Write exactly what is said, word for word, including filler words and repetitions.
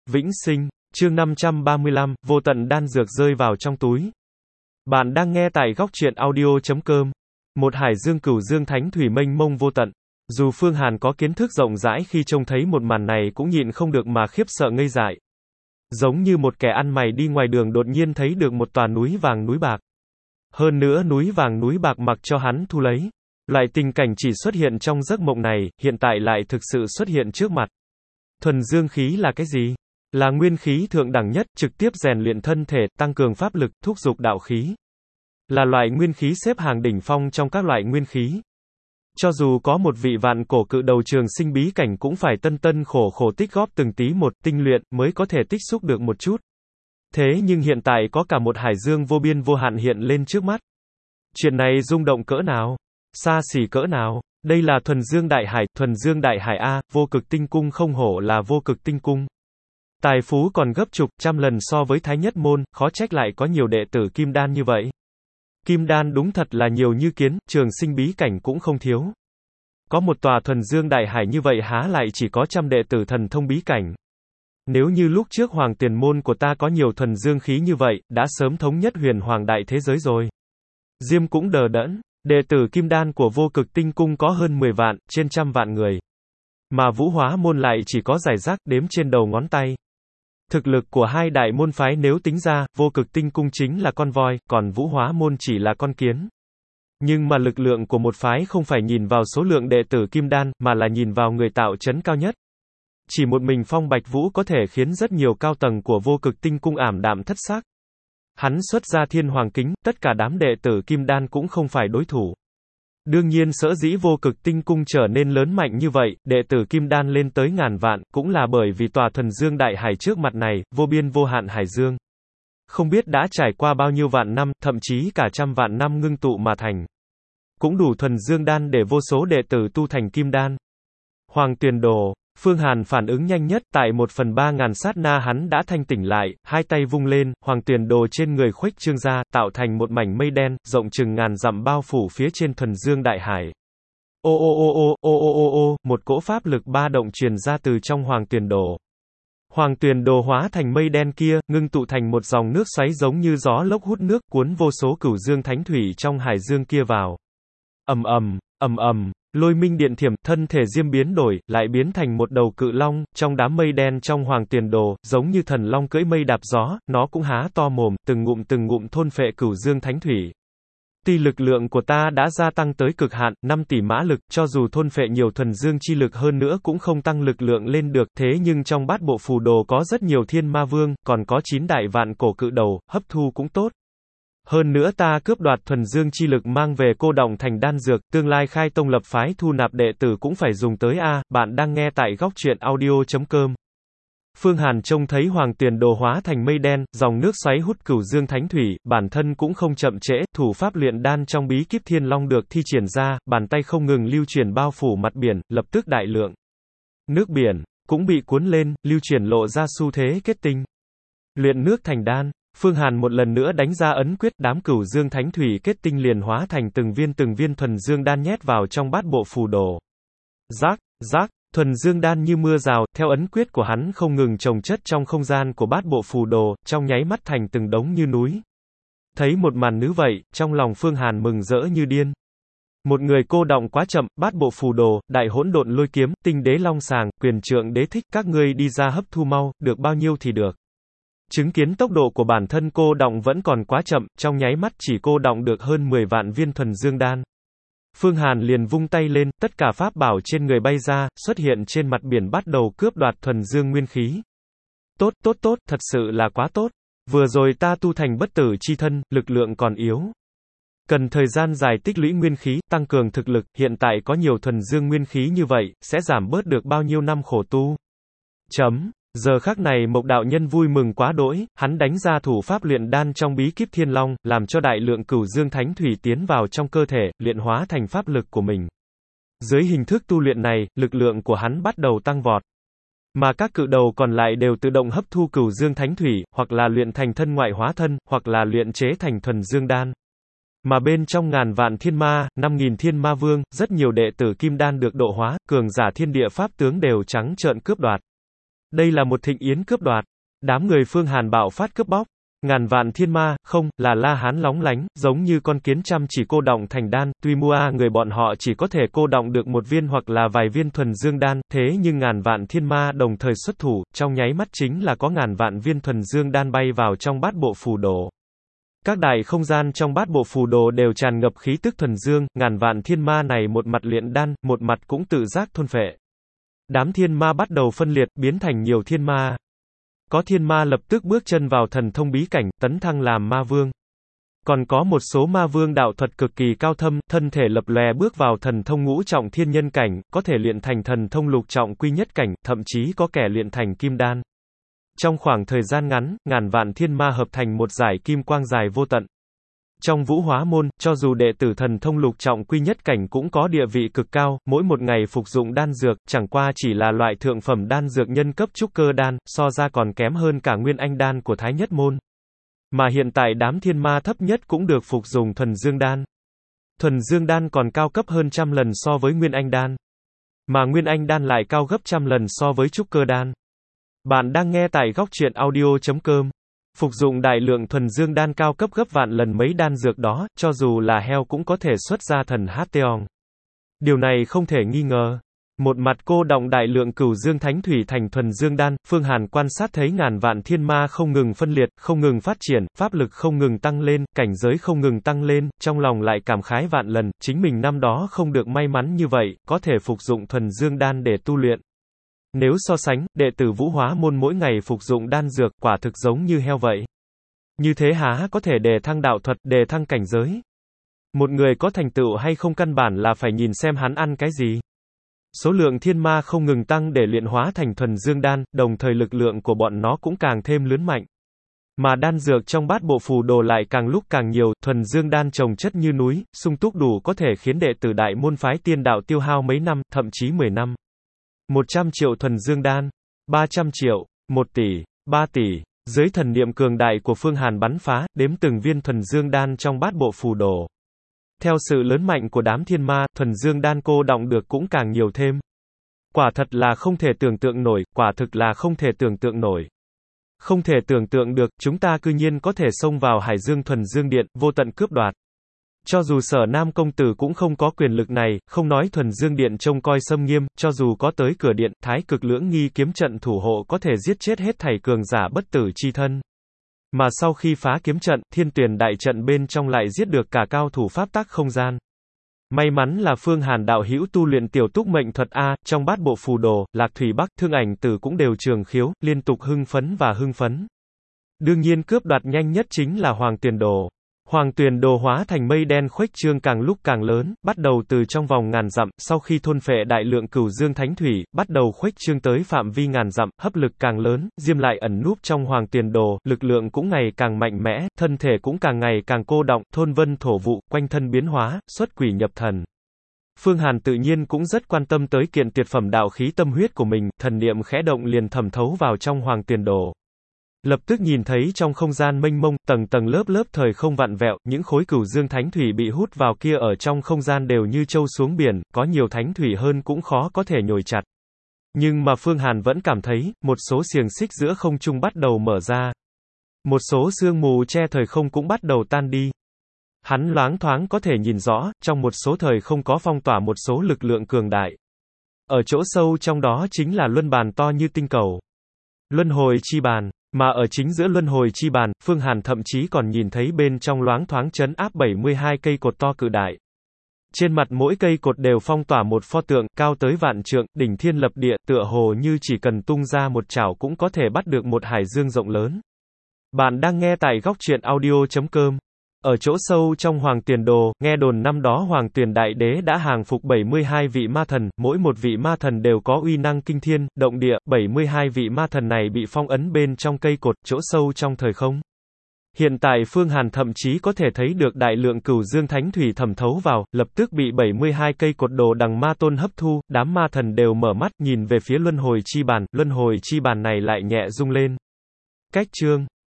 Vĩnh sinh, chương năm trăm ba mươi lăm, vô tận đan dược rơi vào trong túi. Bạn đang nghe tại góc truyện audio chấm com. Một hải dương cửu dương thánh thủy mênh mông vô tận. Dù Phương Hàn có kiến thức rộng rãi khi trông thấy một màn này cũng nhịn không được mà khiếp sợ ngây dại. Giống như một kẻ ăn mày đi ngoài đường đột nhiên thấy được một tòa núi vàng núi bạc. Hơn nữa núi vàng núi bạc mặc cho hắn thu lấy. Loại tình cảnh chỉ xuất hiện trong giấc mộng này, hiện tại lại thực sự xuất hiện trước mặt. Thuần dương khí là cái gì? Là nguyên khí thượng đẳng nhất, trực tiếp rèn luyện thân thể, tăng cường pháp lực, thúc giục đạo khí. Là loại nguyên khí xếp hàng đỉnh phong trong các loại nguyên khí. Cho dù có một vị vạn cổ cự đầu trường sinh bí cảnh cũng phải tân tân khổ khổ tích góp từng tí một, tinh luyện, mới có thể tích xúc được một chút. Thế nhưng hiện tại có cả một hải dương vô biên vô hạn hiện lên trước mắt. Chuyện này rung động cỡ nào? Xa xỉ cỡ nào? Đây là thuần dương đại hải, thuần dương đại hải A, vô cực tinh cung không hổ là vô cực tinh cung. Tài phú còn gấp chục, trăm lần so với Thái Nhất Môn, khó trách lại có nhiều đệ tử kim đan như vậy. Kim đan đúng thật là nhiều như kiến, trường sinh bí cảnh cũng không thiếu. Có một tòa thuần dương đại hải như vậy há lại chỉ có trăm đệ tử thần thông bí cảnh. Nếu như lúc trước Hoàng Tiền Môn của ta có nhiều thuần dương khí như vậy, đã sớm thống nhất huyền hoàng đại thế giới rồi. Diêm cũng đờ đẫn, đệ tử kim đan của vô cực tinh cung có hơn mười vạn, trên trăm vạn người. Mà Vũ Hóa Môn lại chỉ có rải rác đếm trên đầu ngón tay. Thực lực của hai đại môn phái nếu tính ra, vô cực tinh cung chính là con voi, còn Vũ Hóa Môn chỉ là con kiến. Nhưng mà lực lượng của một phái không phải nhìn vào số lượng đệ tử kim đan, mà là nhìn vào người tạo chấn cao nhất. Chỉ một mình Phong Bạch Vũ có thể khiến rất nhiều cao tầng của vô cực tinh cung ảm đạm thất xác. Hắn xuất ra thiên hoàng kính, tất cả đám đệ tử kim đan cũng không phải đối thủ. Đương nhiên sở dĩ vô cực tinh cung trở nên lớn mạnh như vậy, đệ tử kim đan lên tới ngàn vạn, cũng là bởi vì tòa thuần dương đại hải trước mặt này, vô biên vô hạn hải dương. Không biết đã trải qua bao nhiêu vạn năm, thậm chí cả trăm vạn năm ngưng tụ mà thành. Cũng đủ thuần dương đan để vô số đệ tử tu thành kim đan. Hoàng Tuyền Đồ, Phương Hàn phản ứng nhanh nhất, tại một phần ba ngàn sát na hắn đã thanh tỉnh lại, hai tay vung lên, Hoàng Tuyền Đồ trên người khuếch trương ra, tạo thành một mảnh mây đen, rộng chừng ngàn dặm bao phủ phía trên thuần dương đại hải. Ô ô ô ô, ô ô ô ô, một cỗ pháp lực ba động truyền ra từ trong Hoàng Tuyền Đồ. Hoàng Tuyền Đồ hóa thành mây đen kia, ngưng tụ thành một dòng nước xoáy giống như gió lốc hút nước, cuốn vô số cửu dương thánh thủy trong hải dương kia vào. Ầm ầm, ầm ầm. Lôi minh điện thiểm, thân thể Diêm biến đổi, lại biến thành một đầu cự long, trong đám mây đen trong Hoàng Tuyền Đồ, giống như thần long cưỡi mây đạp gió, nó cũng há to mồm, từng ngụm từng ngụm thôn phệ cửu dương thánh thủy. Tuy lực lượng của ta đã gia tăng tới cực hạn, năm tỷ mã lực, cho dù thôn phệ nhiều thuần dương chi lực hơn nữa cũng không tăng lực lượng lên được, thế nhưng trong bát bộ phù đồ có rất nhiều thiên ma vương, còn có chín đại vạn cổ cự đầu, hấp thu cũng tốt. Hơn nữa ta cướp đoạt thuần dương chi lực mang về cô đọng thành đan dược, tương lai khai tông lập phái thu nạp đệ tử cũng phải dùng tới a. Bạn đang nghe tại góc truyện audio chấm com. Phương Hàn trông thấy Hoàng Tuyền Đồ hóa thành mây đen, dòng nước xoáy hút cửu dương thánh thủy, bản thân cũng không chậm trễ, thủ pháp luyện đan trong bí kíp thiên long được thi triển ra, bàn tay không ngừng lưu chuyển bao phủ mặt biển, lập tức đại lượng nước biển cũng bị cuốn lên, lưu chuyển lộ ra xu thế kết tinh. Luyện nước thành đan. Phương Hàn một lần nữa đánh ra ấn quyết, đám cửu dương thánh thủy kết tinh liền hóa thành từng viên từng viên thuần dương đan nhét vào trong bát bộ phù đồ. Rác, rác, thuần dương đan như mưa rào, theo ấn quyết của hắn không ngừng chồng chất trong không gian của bát bộ phù đồ, trong nháy mắt thành từng đống như núi. Thấy một màn như vậy, trong lòng Phương Hàn mừng rỡ như điên. Một người cô đọng quá chậm, bát bộ phù đồ, đại hỗn độn lôi kiếm, tinh đế long sàng, quyền trượng đế thích, các ngươi đi ra hấp thu mau, được bao nhiêu thì được. Chứng kiến tốc độ của bản thân cô đọng vẫn còn quá chậm, trong nháy mắt chỉ cô đọng được hơn mười vạn viên thuần dương đan. Phương Hàn liền vung tay lên, tất cả pháp bảo trên người bay ra, xuất hiện trên mặt biển bắt đầu cướp đoạt thuần dương nguyên khí. Tốt, tốt, tốt, thật sự là quá tốt. Vừa rồi ta tu thành bất tử chi thân, lực lượng còn yếu. Cần thời gian dài tích lũy nguyên khí, tăng cường thực lực, hiện tại có nhiều thuần dương nguyên khí như vậy, sẽ giảm bớt được bao nhiêu năm khổ tu. Chấm. Giờ khắc này Mộc đạo nhân vui mừng quá đỗi, hắn đánh ra thủ pháp luyện đan trong bí kíp thiên long, làm cho đại lượng cửu dương thánh thủy tiến vào trong cơ thể, luyện hóa thành pháp lực của mình. Dưới hình thức tu luyện này, lực lượng của hắn bắt đầu tăng vọt. Mà các cự đầu còn lại đều tự động hấp thu cửu dương thánh thủy, hoặc là luyện thành thân ngoại hóa thân, hoặc là luyện chế thành thuần dương đan. Mà bên trong ngàn vạn thiên ma, năm nghìn thiên ma vương, rất nhiều đệ tử kim đan được độ hóa, cường giả thiên địa pháp tướng đều trắng trợn cướp đoạt. Đây là một thịnh yến cướp đoạt. Đám người Phương Hàn bạo phát cướp bóc. Ngàn vạn thiên ma, không, là La Hán lóng lánh, giống như con kiến chăm chỉ cô đọng thành đan, tuy mua a người bọn họ chỉ có thể cô đọng được một viên hoặc là vài viên thuần dương đan, thế nhưng ngàn vạn thiên ma đồng thời xuất thủ, trong nháy mắt chính là có ngàn vạn viên thuần dương đan bay vào trong bát bộ phù đồ. Các đại không gian trong bát bộ phù đồ đều tràn ngập khí tức thuần dương, ngàn vạn thiên ma này một mặt luyện đan, một mặt cũng tự giác thôn phệ. Đám thiên ma bắt đầu phân liệt, biến thành nhiều thiên ma. Có thiên ma lập tức bước chân vào thần thông bí cảnh, tấn thăng làm ma vương. Còn có một số ma vương đạo thuật cực kỳ cao thâm, thân thể lập lòe bước vào thần thông ngũ trọng thiên nhân cảnh, có thể luyện thành thần thông lục trọng quy nhất cảnh, thậm chí có kẻ luyện thành kim đan. Trong khoảng thời gian ngắn, ngàn vạn thiên ma hợp thành một dải kim quang dài vô tận. Trong Vũ Hóa môn, cho dù đệ tử thần thông lục trọng quy nhất cảnh cũng có địa vị cực cao, mỗi một ngày phục dụng đan dược, chẳng qua chỉ là loại thượng phẩm đan dược nhân cấp trúc cơ đan, so ra còn kém hơn cả nguyên anh đan của Thái Nhất môn. Mà hiện tại đám thiên ma thấp nhất cũng được phục dùng thuần dương đan. Thuần dương đan còn cao cấp hơn trăm lần so với nguyên anh đan. Mà nguyên anh đan lại cao gấp trăm lần so với trúc cơ đan. Bạn đang nghe tại góc truyện audio chấm com. Phục dụng đại lượng thuần dương đan cao cấp gấp vạn lần mấy đan dược đó, cho dù là heo cũng có thể xuất ra thần Hátteong. Điều này không thể nghi ngờ. Một mặt cô đọng đại lượng cửu dương thánh thủy thành thuần dương đan, Phương Hàn quan sát thấy ngàn vạn thiên ma không ngừng phân liệt, không ngừng phát triển, pháp lực không ngừng tăng lên, cảnh giới không ngừng tăng lên, trong lòng lại cảm khái vạn lần, chính mình năm đó không được may mắn như vậy, có thể phục dụng thuần dương đan để tu luyện. Nếu so sánh, đệ tử Vũ Hóa môn mỗi ngày phục dụng đan dược, quả thực giống như heo vậy. Như thế há có thể đề thăng đạo thuật, đề thăng cảnh giới? Một người có thành tựu hay không căn bản là phải nhìn xem hắn ăn cái gì. Số lượng thiên ma không ngừng tăng để luyện hóa thành thuần dương đan, đồng thời lực lượng của bọn nó cũng càng thêm lớn mạnh. Mà đan dược trong bát bộ phù đồ lại càng lúc càng nhiều, thuần dương đan chồng chất như núi, sung túc đủ có thể khiến đệ tử đại môn phái tiên đạo tiêu hao mấy năm, thậm chí mười năm. một trăm triệu thuần dương đan, ba trăm triệu, một tỷ, ba tỷ, dưới thần niệm cường đại của Phương Hàn bắn phá, đếm từng viên thuần dương đan trong bát bộ phù đồ. Theo sự lớn mạnh của đám thiên ma, thuần dương đan cô đọng được cũng càng nhiều thêm. Quả thật là không thể tưởng tượng nổi, quả thực là không thể tưởng tượng nổi. Không thể tưởng tượng được, chúng ta cư nhiên có thể xông vào Hải Dương thuần dương điện, vô tận cướp đoạt. Cho dù Sở Nam công tử cũng không có quyền lực này, không nói thuần dương điện trông coi xâm nghiêm, cho dù có tới cửa điện, thái cực lưỡng nghi kiếm trận thủ hộ có thể giết chết hết thảy cường giả bất tử chi thân. Mà sau khi phá kiếm trận, thiên tuyển đại trận bên trong lại giết được cả cao thủ pháp tắc không gian. May mắn là Phương Hàn đạo hữu tu luyện tiểu túc mệnh thuật A, trong bát bộ phù đồ, Lạc Thủy Bắc, Thương Ảnh Tử cũng đều trường khiếu, liên tục hưng phấn và hưng phấn. Đương nhiên cướp đoạt nhanh nhất chính là Hoàng Tuyền Đồ. Hoàng Tuyền Đồ hóa thành mây đen khuếch trương càng lúc càng lớn, bắt đầu từ trong vòng ngàn dặm, sau khi thôn phệ đại lượng cửu dương thánh thủy, bắt đầu khuếch trương tới phạm vi ngàn dặm, hấp lực càng lớn, Diêm lại ẩn núp trong Hoàng Tuyền Đồ, lực lượng cũng ngày càng mạnh mẽ, thân thể cũng càng ngày càng cô đọng, thôn vân thổ vụ, quanh thân biến hóa, xuất quỷ nhập thần. Phương Hàn tự nhiên cũng rất quan tâm tới kiện tuyệt phẩm đạo khí tâm huyết của mình, thần niệm khẽ động liền thẩm thấu vào trong Hoàng Tuyền Đồ. Lập tức nhìn thấy trong không gian mênh mông, tầng tầng lớp lớp thời không vặn vẹo, những khối cửu dương thánh thủy bị hút vào kia ở trong không gian đều như trâu xuống biển, có nhiều thánh thủy hơn cũng khó có thể nhồi chặt. Nhưng mà Phương Hàn vẫn cảm thấy, một số xiềng xích giữa không trung bắt đầu mở ra. Một số sương mù che thời không cũng bắt đầu tan đi. Hắn loáng thoáng có thể nhìn rõ, trong một số thời không có phong tỏa một số lực lượng cường đại. Ở chỗ sâu trong đó chính là luân bàn to như tinh cầu. Luân hồi chi bàn. Mà ở chính giữa luân hồi chi bàn, Phương Hàn thậm chí còn nhìn thấy bên trong loáng thoáng chấn áp bảy mươi hai cây cột to cự đại. Trên mặt mỗi cây cột đều phong tỏa một pho tượng, cao tới vạn trượng, đỉnh thiên lập địa, tựa hồ như chỉ cần tung ra một chảo cũng có thể bắt được một hải dương rộng lớn. Bạn đang nghe tại góc truyện audio chấm com. Ở chỗ sâu trong Hoàng Tuyền Đồ, nghe đồn năm đó Hoàng Tuyền Đại Đế đã hàng phục bảy mươi hai vị ma thần, mỗi một vị ma thần đều có uy năng kinh thiên, động địa, bảy mươi hai vị ma thần này bị phong ấn bên trong cây cột, chỗ sâu trong thời không. Hiện tại Phương Hàn thậm chí có thể thấy được đại lượng cửu dương thánh thủy thẩm thấu vào, lập tức bị bảy mươi hai cây cột đồ đằng ma tôn hấp thu, đám ma thần đều mở mắt, nhìn về phía luân hồi chi bàn, luân hồi chi bàn này lại nhẹ rung lên. Cách chương